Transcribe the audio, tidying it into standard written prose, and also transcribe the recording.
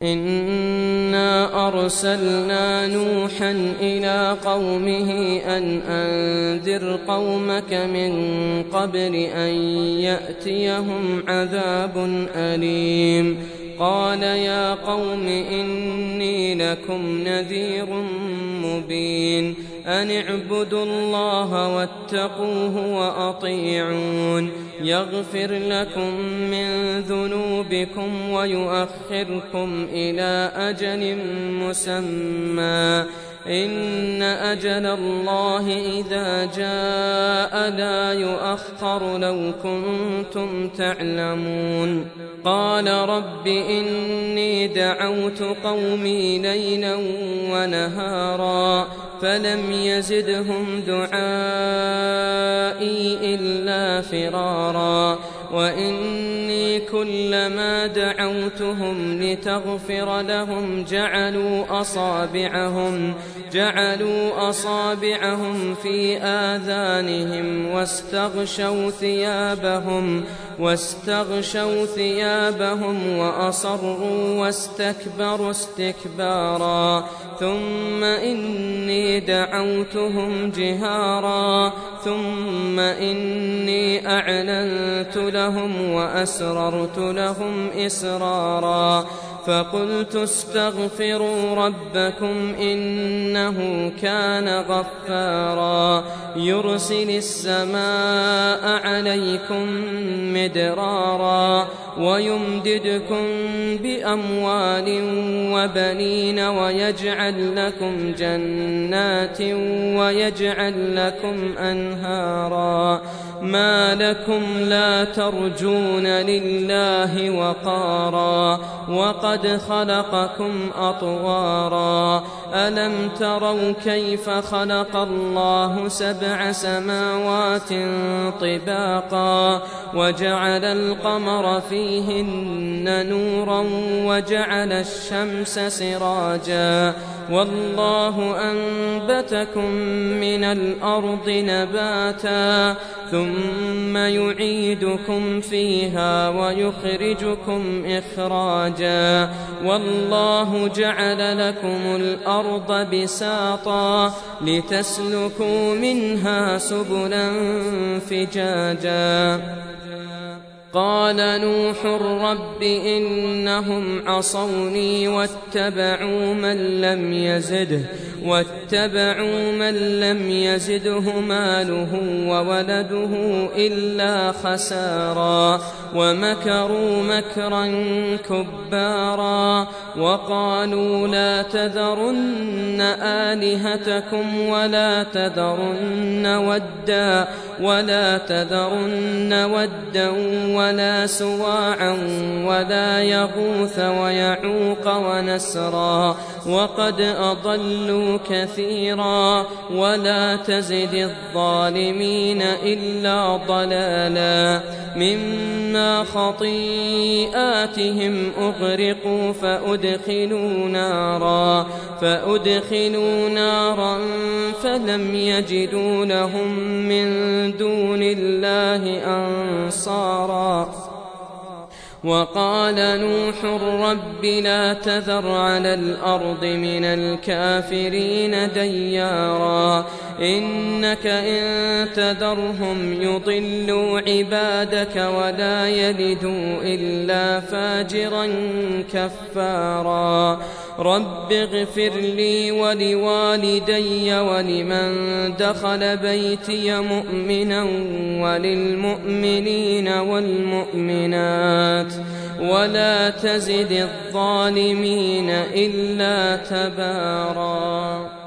إنا أرسلنا نوحا إلى قومه أن أنذر قومك من قبل أن يأتيهم عذاب أليم قال يا قوم إني لكم نذير مبين أن اعبدوا الله واتقوه وأطيعون يغفر لكم من ذنوبكم ويؤخركم إلى أجل مسمى إن أجل الله إذا جاء لا يؤخر لو كنتم تعلمون قال رب إني دعوت قومي ليلا ونهارا فلم يزدهم دعائي إلا فرارا وإني كلما دعوتهم لتغفر لهم جعلوا أصابعهم في آذانهم واستغشوا ثيابهم وأصروا واستكبروا استكبارا ثم إني دعوتهم جهارا ثم إني أعلنت لهم وأسررت لهم إسرارا فقلت استغفروا ربكم إنه كان غفارا يرسل السماء عليكم مدرارا ويمددكم بأموال وبنين ويجعل لكم جنات ويجعل لكم أنهارا ما لكم لا ترجون لله وقارا وقد خلقكم أطوارا ألم تروا كيف خلق الله 7 سماوات طباقا وجعل القمر فيهن نورا وجعل الشمس سراجا والله أنبتكم من الأرض نباتا ثم يعيدكم فيها ويخرجكم إخراجا والله جعل لكم الأرض بساطا لتسلكوا منها سبلا فجاجا قال نوح رب إنهم عصوني واتبعوا من لم يزده ماله وولده إلا خسارا ومكروا مكرا كبارا وقالوا لا تذرن آلهتكم ولا تذرن ودا ولا سواعا ولا يغوث ويعوق ونسرا وقد أضلوا كثيرا ولا تزد الظالمين إلا ضلالا مما خطيئاتهم أغرقوا فأدخلوا نارا فلم يجدوا لهم من دون الله أنصارا وقال نوح رب لا تذر على الأرض من الكافرين ديارا إنك إن تذرهم يضلوا عبادك ولا يلدوا إلا فاجرا كفارا رب اغفر لي ولوالدي ولمن دخل بيتي مؤمنا وللمؤمنين والمؤمنات ولا تزد الظالمين إلا تبارا.